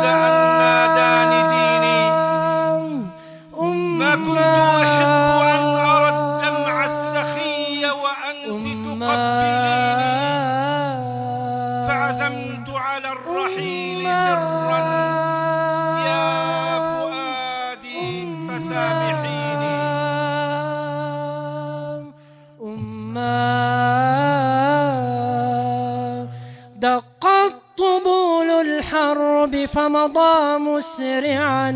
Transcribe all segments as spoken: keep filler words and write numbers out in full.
أن ناداني ديني ما كنت أحب أن أرى الدمع السخي وأنت تقبليني فعزمت على الرحيل سرا يا فؤادي فسامحيني. أمّا دقت طبول الحرب فمضى مسرعا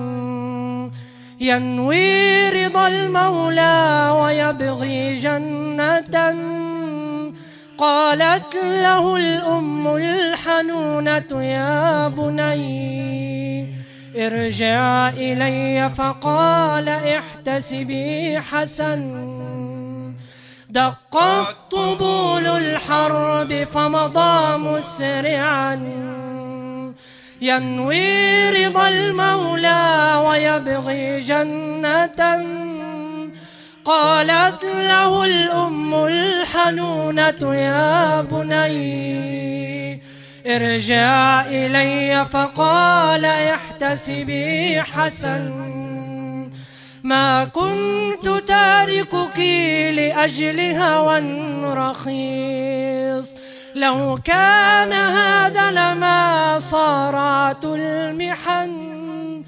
ينوي رضا المولى ويبغي جنة. قالت له الأم الحنونة يا بني ارجع إلي فقال احتسبي حسن. دقت طبول الحرب فمضى مسرعا ينوي رضا المولى ويبغي جنة. قالت له الأم الحنونة يا بني ارجع إلي فقال احتسبي حسن. ما كنت تاركك لأجل هوى رخيص لو كان هذا لما صارت المحن.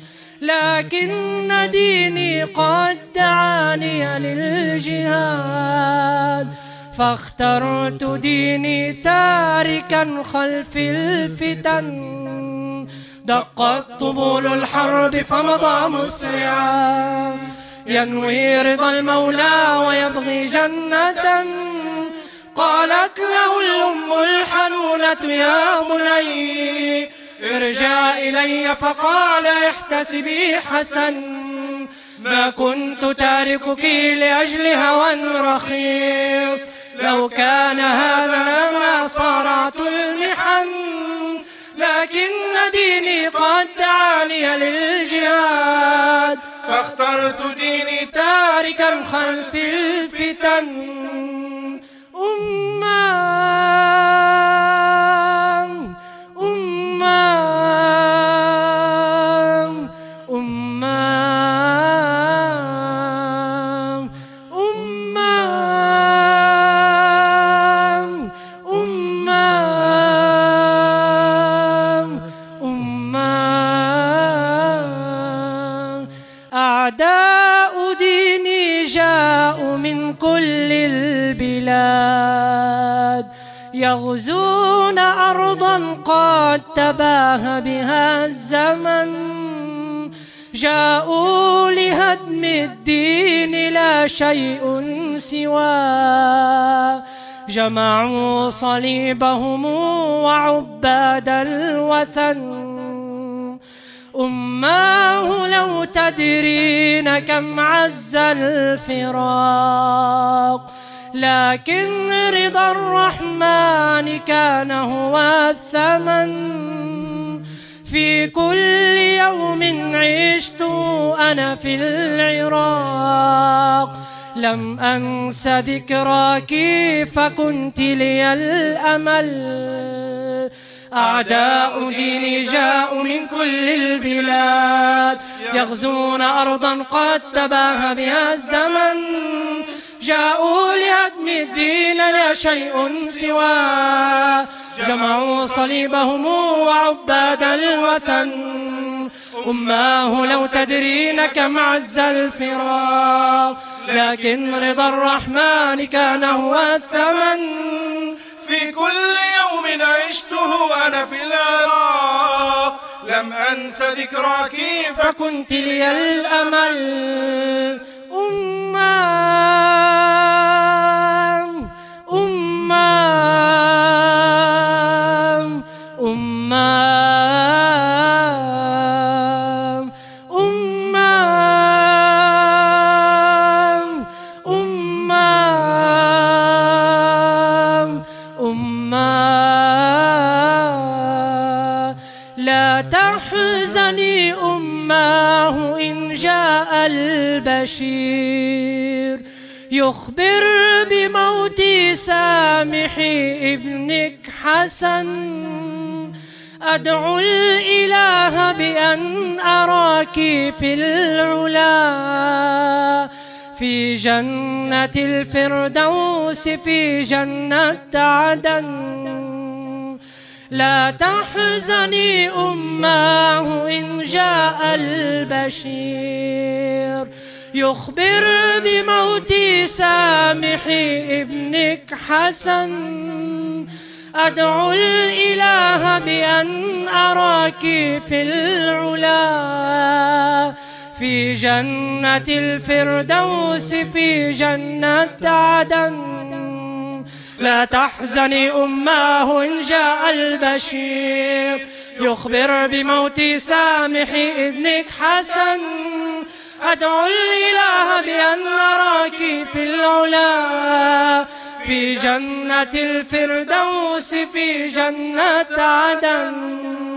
لكن ديني قد دعاني للجهاد فاخترت ديني تاركا خلف الفتن. دقت طبول الحرب فمضى مسرعا ينوي رضا المولى ويبغي جنة. قالت له الأم الحنونة يا بني ارجع إلي فقال احتسبي حسن. ما كنت تاركك لأجل هوى رخيص لو كان هذا لما صارت المحن. لكن ديني قد دعاني للجهاد فاخترت ديني تاركا خلف الفتن. أمّا أمّا أمّا أمّا أمّا أمّا أعداء ديني جاءوا من كل البلاد يغزون أرضا قد تباهى بها الزمن. جاءوا لهدم الدين لا شيء سواه جمعوا صليبهم وعباد الوثن. أماه لو تدرين كم عز الفراق لكن رضا الرحمن كان هو الثمن. في كل يوم عشت أنا في العراق لم أنس ذكراك فكنت لي الأمل. أعداء ديني جاءوا من كل البلاد يغزون أرضا قد تباهى بها الزمن. جاءوا لهدم الدين لا شيء سواه جمعوا صليبهم وعباد الوثن. أماه لو تدرين كم عز الفراق لكن رضا الرحمن كان هو الثمن. في كل يوم عشته أنا في العراق لم أنس ذكراك فكنت لي الأمل. أمّا أمّا أمّا أمّا أمّا أمّا لا تحزني أماه إن جاء البشير يخبر بموت سامحي ابنك حسن. أدعو الإله أراك في العلا في جنة الفردوس في جنة عدن. لا تحزني أماه إن جاء البشير يخبر بموت سامح ابنك حسن. أدعو الإله بأن أراك في العلا في جنة الفردوس في جنة عدن. لا تحزني أماه إن جاء البشير يخبر بموت سامح ابنك حسن. أدعو الإله بأن أراك في العلا في جنة الفردوس في جنة عدن.